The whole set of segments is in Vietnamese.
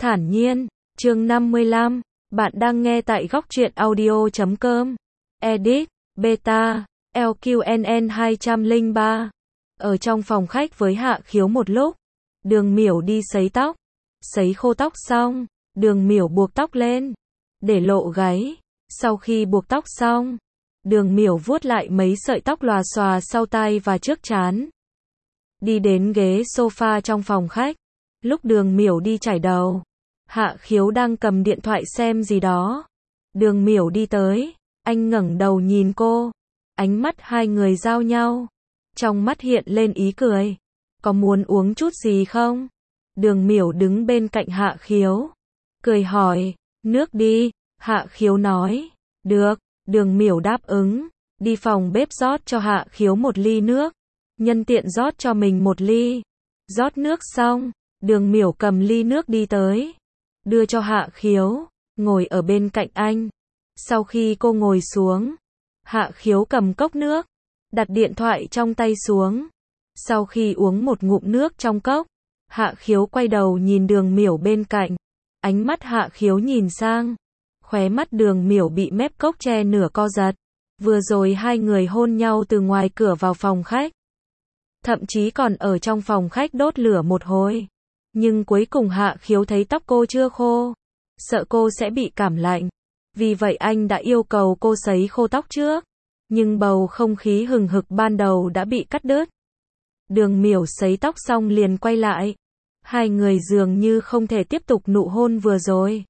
Thản nhiên, chương 55, bạn đang nghe tại góc truyện audio.com. Edit, Beta, LQNN 203. Ở trong phòng khách với Hạ Khiếu một lúc, Đường Miểu đi sấy tóc. Sấy khô tóc xong, Đường Miểu buộc tóc lên, để lộ gáy. Sau khi buộc tóc xong, Đường Miểu vuốt lại mấy sợi tóc lòa xòa sau tai và trước trán. Đi đến ghế sofa trong phòng khách. Lúc Đường Miểu đi chải đầu, Hạ Khiếu đang cầm điện thoại xem gì đó. Đường Miểu đi tới, anh ngẩng đầu nhìn cô. Ánh mắt hai người giao nhau. Trong mắt hiện lên ý cười. Có muốn uống chút gì không? Đường Miểu đứng bên cạnh Hạ Khiếu, cười hỏi. Nước đi, Hạ Khiếu nói. Được, Đường Miểu đáp ứng. Đi phòng bếp rót cho Hạ Khiếu một ly nước. Nhân tiện rót cho mình một ly. Rót nước xong, Đường Miểu cầm ly nước đi tới, đưa cho Hạ Khiếu, ngồi ở bên cạnh anh. Sau khi cô ngồi xuống, Hạ Khiếu cầm cốc nước, đặt điện thoại trong tay xuống. Sau khi uống một ngụm nước trong cốc, Hạ Khiếu quay đầu nhìn Đường Miểu bên cạnh. Ánh mắt Hạ Khiếu nhìn sang, khóe mắt Đường Miểu bị mép cốc che nửa co giật. Vừa rồi hai người hôn nhau từ ngoài cửa vào phòng khách. Thậm chí còn ở trong phòng khách đốt lửa một hồi. Nhưng cuối cùng Hạ Khiếu thấy tóc cô chưa khô, sợ cô sẽ bị cảm lạnh. Vì vậy anh đã yêu cầu cô sấy khô tóc trước. Nhưng bầu không khí hừng hực ban đầu đã bị cắt đứt. Đường Miểu sấy tóc xong liền quay lại. Hai người dường như không thể tiếp tục nụ hôn vừa rồi.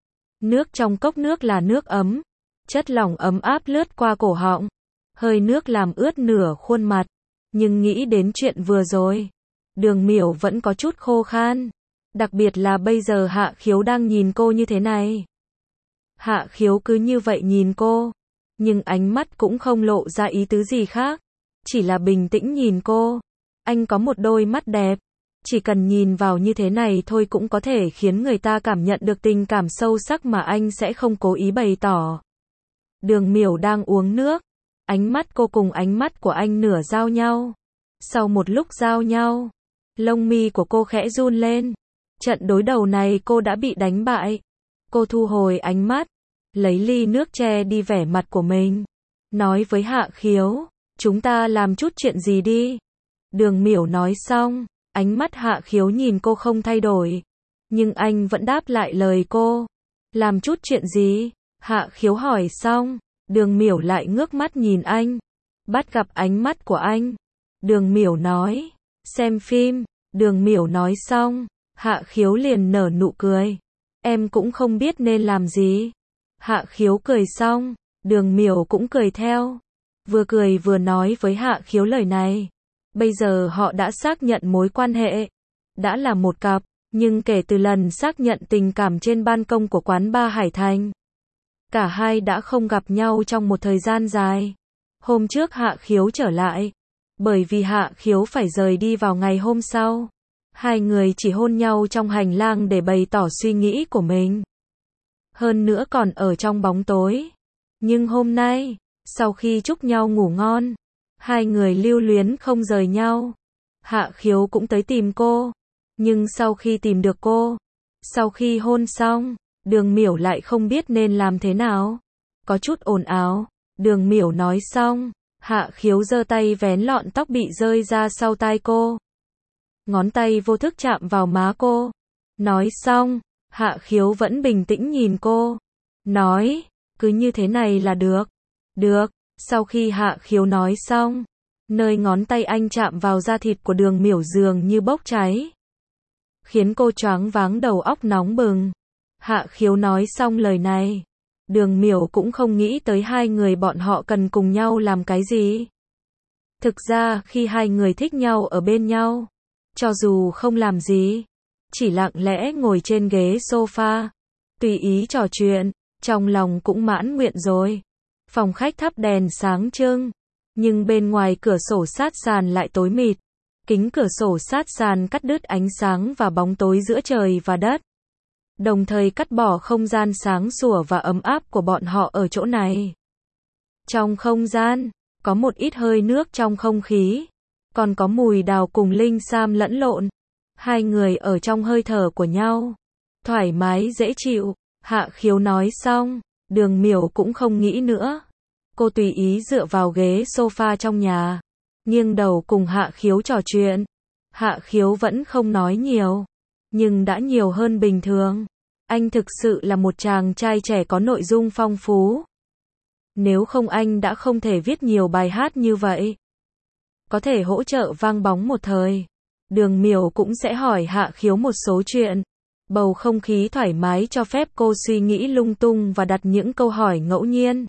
Nước trong cốc nước là nước ấm. Chất lỏng ấm áp lướt qua cổ họng. Hơi nước làm ướt nửa khuôn mặt. Nhưng nghĩ đến chuyện vừa rồi, Đường Miểu vẫn có chút khô khan. Đặc biệt là bây giờ Hạ Khiếu đang nhìn cô như thế này. Hạ Khiếu cứ như vậy nhìn cô, nhưng ánh mắt cũng không lộ ra ý tứ gì khác. Chỉ là bình tĩnh nhìn cô. Anh có một đôi mắt đẹp. Chỉ cần nhìn vào như thế này thôi cũng có thể khiến người ta cảm nhận được tình cảm sâu sắc mà anh sẽ không cố ý bày tỏ. Đường Miểu đang uống nước. Ánh mắt cô cùng ánh mắt của anh nửa giao nhau. Sau một lúc giao nhau, lông mi của cô khẽ run lên. Trận đối đầu này cô đã bị đánh bại. Cô thu hồi ánh mắt, lấy ly nước che đi vẻ mặt của mình. Nói với Hạ Khiếu, chúng ta làm chút chuyện gì đi. Đường Miểu nói xong, ánh mắt Hạ Khiếu nhìn cô không thay đổi. Nhưng anh vẫn đáp lại lời cô. Làm chút chuyện gì? Hạ Khiếu hỏi xong, Đường Miểu lại ngước mắt nhìn anh. Bắt gặp ánh mắt của anh, Đường Miểu nói, xem phim. Đường Miểu nói xong, Hạ Khiếu liền nở nụ cười. Em cũng không biết nên làm gì. Hạ Khiếu cười xong, Đường Miểu cũng cười theo. Vừa cười vừa nói với Hạ Khiếu lời này. Bây giờ họ đã xác nhận mối quan hệ. Đã là một cặp, nhưng kể từ lần xác nhận tình cảm trên ban công của quán bar Hải Thành, cả hai đã không gặp nhau trong một thời gian dài. Hôm trước Hạ Khiếu trở lại. Bởi vì Hạ Khiếu phải rời đi vào ngày hôm sau. Hai người chỉ hôn nhau trong hành lang để bày tỏ suy nghĩ của mình. Hơn nữa còn ở trong bóng tối. Nhưng hôm nay, sau khi chúc nhau ngủ ngon, hai người lưu luyến không rời nhau. Hạ Khiếu cũng tới tìm cô. Nhưng sau khi tìm được cô, sau khi hôn xong, Đường Miểu lại không biết nên làm thế nào. Có chút ồn ào. Đường Miểu nói xong, Hạ Khiếu giơ tay vén lọn tóc bị rơi ra sau tai cô. Ngón tay vô thức chạm vào má cô. Nói xong, Hạ Khiếu vẫn bình tĩnh nhìn cô. Nói, cứ như thế này là được. Được. Sau khi Hạ Khiếu nói xong, nơi ngón tay anh chạm vào da thịt của Đường Miểu dường như bốc cháy, khiến cô choáng váng đầu óc nóng bừng. Hạ Khiếu nói xong lời này, Đường Miểu cũng không nghĩ tới hai người bọn họ cần cùng nhau làm cái gì. Thực ra khi hai người thích nhau ở bên nhau, cho dù không làm gì, chỉ lặng lẽ ngồi trên ghế sofa, tùy ý trò chuyện, trong lòng cũng mãn nguyện rồi. Phòng khách thắp đèn sáng trưng, nhưng bên ngoài cửa sổ sát sàn lại tối mịt. Kính cửa sổ sát sàn cắt đứt ánh sáng và bóng tối giữa trời và đất, đồng thời cắt bỏ không gian sáng sủa và ấm áp của bọn họ ở chỗ này. Trong không gian, có một ít hơi nước trong không khí, còn có mùi đào cùng linh sam lẫn lộn. Hai người ở trong hơi thở của nhau, thoải mái dễ chịu. Hạ Khiếu nói xong, Đường Miểu cũng không nghĩ nữa. Cô tùy ý dựa vào ghế sofa trong nhà, nghiêng đầu cùng Hạ Khiếu trò chuyện. Hạ Khiếu vẫn không nói nhiều, nhưng đã nhiều hơn bình thường. Anh thực sự là một chàng trai trẻ có nội dung phong phú. Nếu không anh đã không thể viết nhiều bài hát như vậy. Có thể hỗ trợ vang bóng một thời. Đường Miểu cũng sẽ hỏi Hạ Khiếu một số chuyện. Bầu không khí thoải mái cho phép cô suy nghĩ lung tung và đặt những câu hỏi ngẫu nhiên.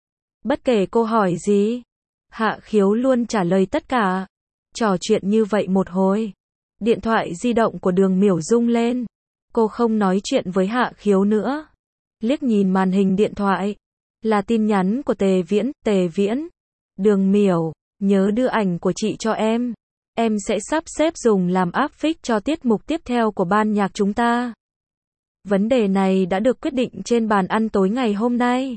Bất kể cô hỏi gì, Hạ Khiếu luôn trả lời tất cả. Trò chuyện như vậy một hồi, điện thoại di động của Đường Miểu rung lên. Cô không nói chuyện với Hạ Khiếu nữa. Liếc nhìn màn hình điện thoại, là tin nhắn của Tề Viễn. Tề Viễn, Đường Miểu, nhớ đưa ảnh của chị cho em. Em sẽ sắp xếp dùng làm áp phích cho tiết mục tiếp theo của ban nhạc chúng ta. Vấn đề này đã được quyết định trên bàn ăn tối ngày hôm nay.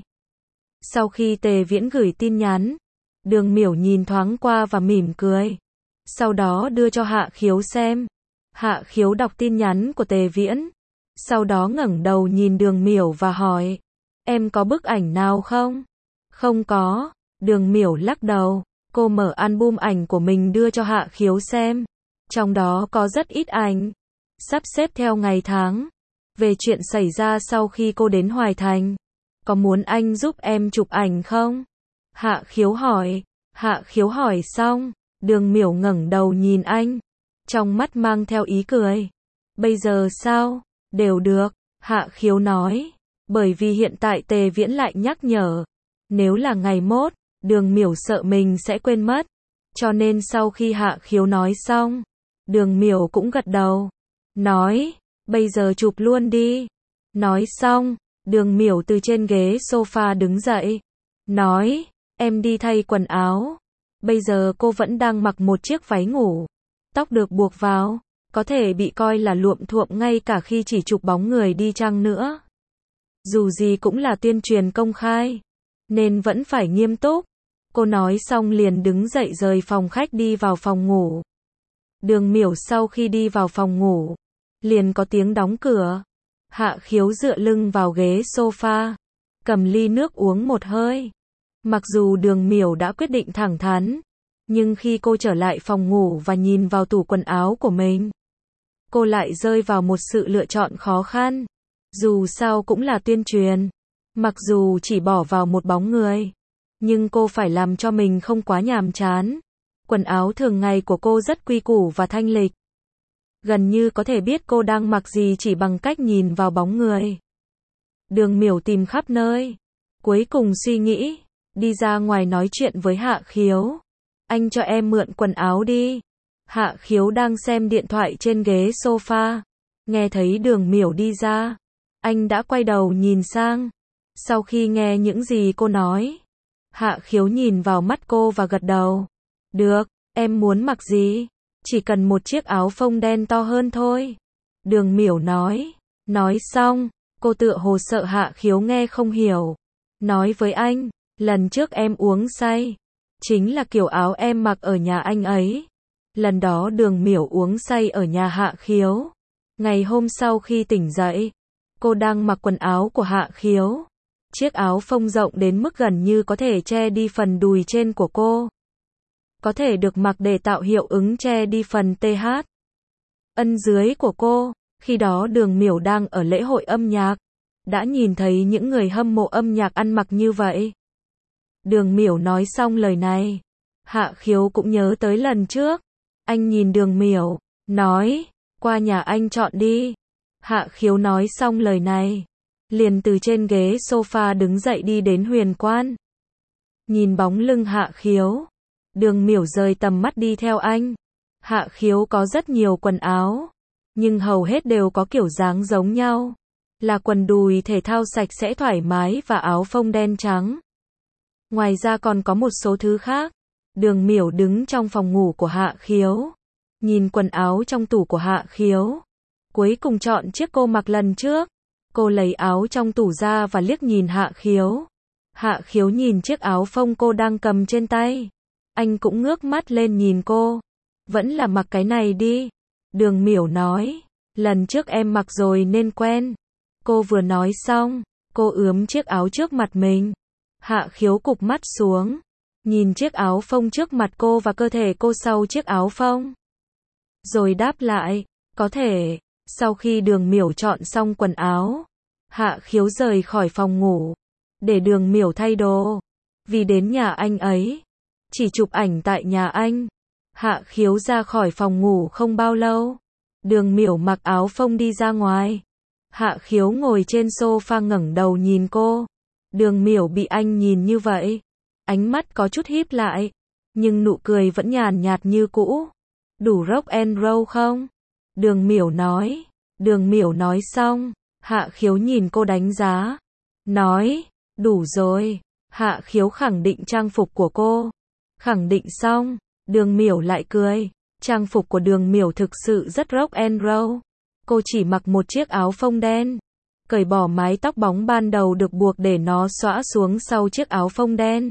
Sau khi Tề Viễn gửi tin nhắn, Đường Miểu nhìn thoáng qua và mỉm cười. Sau đó đưa cho Hạ Khiếu xem. Hạ Khiếu đọc tin nhắn của Tề Viễn. Sau đó ngẩng đầu nhìn Đường Miểu và hỏi. Em có bức ảnh nào không? Không có. Đường Miểu lắc đầu. Cô mở album ảnh của mình đưa cho Hạ Khiếu xem. Trong đó có rất ít ảnh. Sắp xếp theo ngày tháng. Về chuyện xảy ra sau khi cô đến Hoài Thành. Có muốn anh giúp em chụp ảnh không? Hạ Khiếu hỏi. Hạ Khiếu hỏi xong, Đường Miểu ngẩng đầu nhìn anh. Trong mắt mang theo ý cười. Bây giờ sao? Đều được. Hạ Khiếu nói. Bởi vì hiện tại Tề Viễn lại nhắc nhở. Nếu là ngày mốt, Đường Miểu sợ mình sẽ quên mất. Cho nên sau khi Hạ Khiếu nói xong, Đường Miểu cũng gật đầu. Nói, bây giờ chụp luôn đi. Nói xong, Đường Miểu từ trên ghế sofa đứng dậy. Nói, em đi thay quần áo. Bây giờ cô vẫn đang mặc một chiếc váy ngủ. Tóc được buộc vào, có thể bị coi là luộm thuộm ngay cả khi chỉ chụp bóng người đi chăng nữa. Dù gì cũng là tuyên truyền công khai, nên vẫn phải nghiêm túc. Cô nói xong liền đứng dậy rời phòng khách đi vào phòng ngủ. Đường Miểu sau khi đi vào phòng ngủ, liền có tiếng đóng cửa. Hạ Khiếu dựa lưng vào ghế sofa, cầm ly nước uống một hơi. Mặc dù Đường Miểu đã quyết định thẳng thắn, nhưng khi cô trở lại phòng ngủ và nhìn vào tủ quần áo của mình, cô lại rơi vào một sự lựa chọn khó khăn. Dù sao cũng là tuyên truyền, mặc dù chỉ bỏ vào một bóng người, nhưng cô phải làm cho mình không quá nhàm chán. Quần áo thường ngày của cô rất quy củ và thanh lịch. Gần như có thể biết cô đang mặc gì chỉ bằng cách nhìn vào bóng người. Đường Miểu tìm khắp nơi, cuối cùng suy nghĩ, đi ra ngoài nói chuyện với Hạ Khiếu. Anh cho em mượn quần áo đi. Hạ Khiếu đang xem điện thoại trên ghế sofa, nghe thấy Đường Miểu đi ra. Anh đã quay đầu nhìn sang. Sau khi nghe những gì cô nói, Hạ Khiếu nhìn vào mắt cô và gật đầu. Được, em muốn mặc gì? Chỉ cần một chiếc áo phông đen to hơn thôi. Đường Miểu nói. Nói xong, cô tựa hồ sợ Hạ Khiếu nghe không hiểu. Nói với anh, lần trước em uống say, chính là kiểu áo em mặc ở nhà anh ấy. Lần đó Đường Miểu uống say ở nhà Hạ Khiếu. Ngày hôm sau khi tỉnh dậy, cô đang mặc quần áo của Hạ Khiếu. Chiếc áo phông rộng đến mức gần như có thể che đi phần đùi trên của cô. Có thể được mặc để tạo hiệu ứng che đi phần TH ân dưới của cô. Khi đó Đường Miểu đang ở lễ hội âm nhạc, đã nhìn thấy những người hâm mộ âm nhạc ăn mặc như vậy. Đường Miểu nói xong lời này, Hạ Khiếu cũng nhớ tới lần trước. Anh nhìn Đường Miểu, nói, qua nhà anh chọn đi. Hạ Khiếu nói xong lời này, liền từ trên ghế sofa đứng dậy đi đến Huyền Quan. Nhìn bóng lưng Hạ Khiếu, Đường Miểu rời tầm mắt đi theo anh. Hạ Khiếu có rất nhiều quần áo, nhưng hầu hết đều có kiểu dáng giống nhau. Là quần đùi thể thao sạch sẽ thoải mái và áo phông đen trắng. Ngoài ra còn có một số thứ khác. Đường Miểu đứng trong phòng ngủ của Hạ Khiếu, nhìn quần áo trong tủ của Hạ Khiếu. Cuối cùng chọn chiếc cô mặc lần trước. Cô lấy áo trong tủ ra và liếc nhìn Hạ Khiếu. Hạ Khiếu nhìn chiếc áo phông cô đang cầm trên tay. Anh cũng ngước mắt lên nhìn cô. Vẫn là mặc cái này đi. Đường Miểu nói. Lần trước em mặc rồi nên quen. Cô vừa nói xong, cô ướm chiếc áo trước mặt mình. Hạ Khiếu cụp mắt xuống, nhìn chiếc áo phông trước mặt cô và cơ thể cô sau chiếc áo phông. Rồi đáp lại, có thể. Sau khi Đường Miểu chọn xong quần áo, Hạ Khiếu rời khỏi phòng ngủ, để Đường Miểu thay đồ. Vì đến nhà anh ấy, chỉ chụp ảnh tại nhà anh. Hạ Khiếu ra khỏi phòng ngủ không bao lâu, Đường Miểu mặc áo phông đi ra ngoài. Hạ Khiếu ngồi trên sofa ngẩng đầu nhìn cô. Đường Miểu bị anh nhìn như vậy, ánh mắt có chút híp lại, nhưng nụ cười vẫn nhàn nhạt như cũ. Đủ rock and roll không? Đường Miểu nói. Đường Miểu nói xong, Hạ Khiếu nhìn cô đánh giá, nói, đủ rồi. Hạ Khiếu khẳng định trang phục của cô. Khẳng định xong, Đường Miểu lại cười. Trang phục của Đường Miểu thực sự rất rock and roll. Cô chỉ mặc một chiếc áo phông đen, cởi bỏ mái tóc bóng ban đầu được buộc để nó xõa xuống sau chiếc áo phông đen.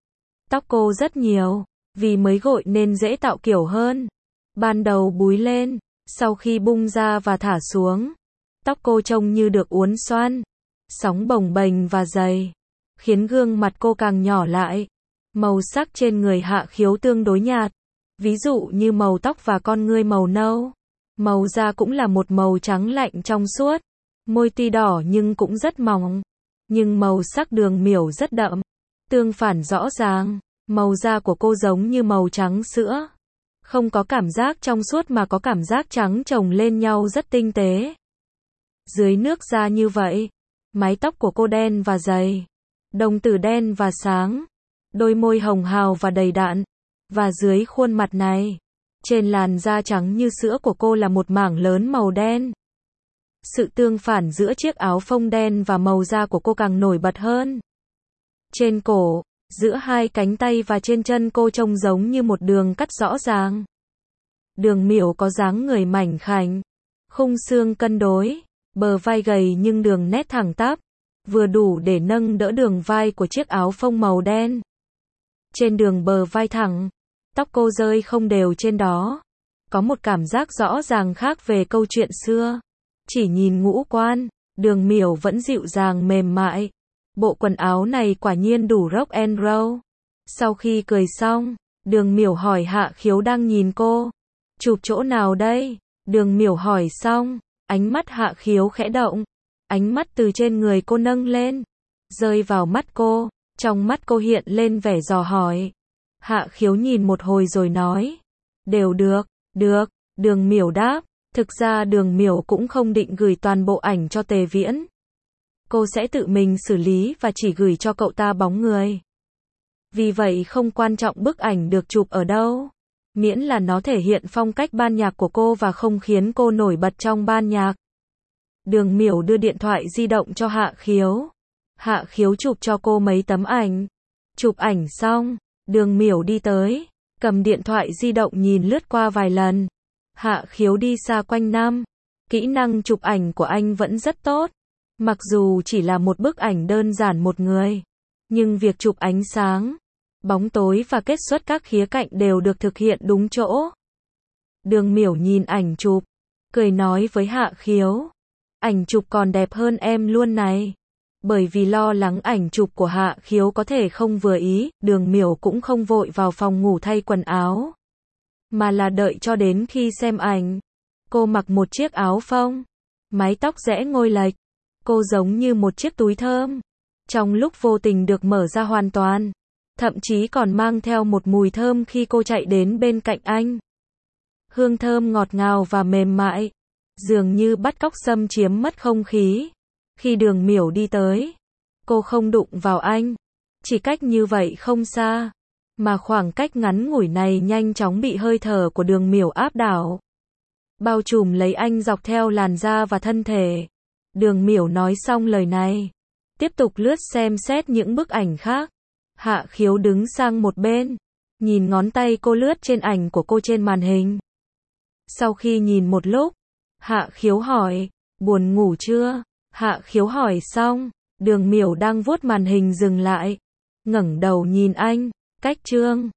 Tóc cô rất nhiều, vì mới gội nên dễ tạo kiểu hơn. Ban đầu búi lên, sau khi bung ra và thả xuống, tóc cô trông như được uốn xoăn, sóng bồng bềnh và dày, khiến gương mặt cô càng nhỏ lại. Màu sắc trên người Hạ Khiếu tương đối nhạt, ví dụ như màu tóc và con ngươi màu nâu. Màu da cũng là một màu trắng lạnh trong suốt, môi tuy đỏ nhưng cũng rất mỏng. Nhưng màu sắc Đường Miểu rất đậm, tương phản rõ ràng. Màu da của cô giống như màu trắng sữa, không có cảm giác trong suốt mà có cảm giác trắng chồng lên nhau rất tinh tế. Dưới nước da như vậy, mái tóc của cô đen và dày, đồng tử đen và sáng, đôi môi hồng hào và đầy đặn, và dưới khuôn mặt này, trên làn da trắng như sữa của cô là một mảng lớn màu đen. Sự tương phản giữa chiếc áo phông đen và màu da của cô càng nổi bật hơn. Trên cổ, giữa hai cánh tay và trên chân cô trông giống như một đường cắt rõ ràng. Đường Miểu có dáng người mảnh khảnh, khung xương cân đối, bờ vai gầy nhưng đường nét thẳng tắp, vừa đủ để nâng đỡ đường vai của chiếc áo phông màu đen. Trên đường bờ vai thẳng, tóc cô rơi không đều trên đó, có một cảm giác rõ ràng khác về câu chuyện xưa. Chỉ nhìn ngũ quan, Đường Miểu vẫn dịu dàng mềm mại. Bộ quần áo này quả nhiên đủ rock and roll. Sau khi cười xong, Đường Miểu hỏi Hạ Khiếu đang nhìn cô, chụp chỗ nào đây? Đường Miểu hỏi xong, ánh mắt Hạ Khiếu khẽ động, ánh mắt từ trên người cô nâng lên, rơi vào mắt cô, trong mắt cô hiện lên vẻ dò hỏi. Hạ Khiếu nhìn một hồi rồi nói, đều được, được. Đường Miểu đáp, thực ra Đường Miểu cũng không định gửi toàn bộ ảnh cho Tề Viễn. Cô sẽ tự mình xử lý và chỉ gửi cho cậu ta bóng người. Vì vậy không quan trọng bức ảnh được chụp ở đâu, miễn là nó thể hiện phong cách ban nhạc của cô và không khiến cô nổi bật trong ban nhạc. Đường Miểu đưa điện thoại di động cho Hạ Khiếu. Hạ Khiếu chụp cho cô mấy tấm ảnh. Chụp ảnh xong, Đường Miểu đi tới, cầm điện thoại di động nhìn lướt qua vài lần. Hạ Khiếu đi xa quanh năm. Kỹ năng chụp ảnh của anh vẫn rất tốt. Mặc dù chỉ là một bức ảnh đơn giản một người, nhưng việc chụp ánh sáng, bóng tối và kết xuất các khía cạnh đều được thực hiện đúng chỗ. Đường Miểu nhìn ảnh chụp, cười nói với Hạ Khiếu, ảnh chụp còn đẹp hơn em luôn này. Bởi vì lo lắng ảnh chụp của Hạ Khiếu có thể không vừa ý, Đường Miểu cũng không vội vào phòng ngủ thay quần áo, mà là đợi cho đến khi xem ảnh. Cô mặc một chiếc áo phông, mái tóc rẽ ngôi lệch, cô giống như một chiếc túi thơm, trong lúc vô tình được mở ra hoàn toàn, thậm chí còn mang theo một mùi thơm khi cô chạy đến bên cạnh anh. Hương thơm ngọt ngào và mềm mại, dường như bắt cóc xâm chiếm mất không khí. Khi Đường Miểu đi tới, cô không đụng vào anh, chỉ cách như vậy không xa, mà khoảng cách ngắn ngủi này nhanh chóng bị hơi thở của Đường Miểu áp đảo, bao trùm lấy anh dọc theo làn da và thân thể. Đường Miểu nói xong lời này, tiếp tục lướt xem xét những bức ảnh khác. Hạ Khiếu đứng sang một bên, nhìn ngón tay cô lướt trên ảnh của cô trên màn hình. Sau khi nhìn một lúc, Hạ Khiếu hỏi, buồn ngủ chưa? Hạ Khiếu hỏi xong, Đường Miểu đang vuốt màn hình dừng lại, ngẩng đầu nhìn anh, cách chương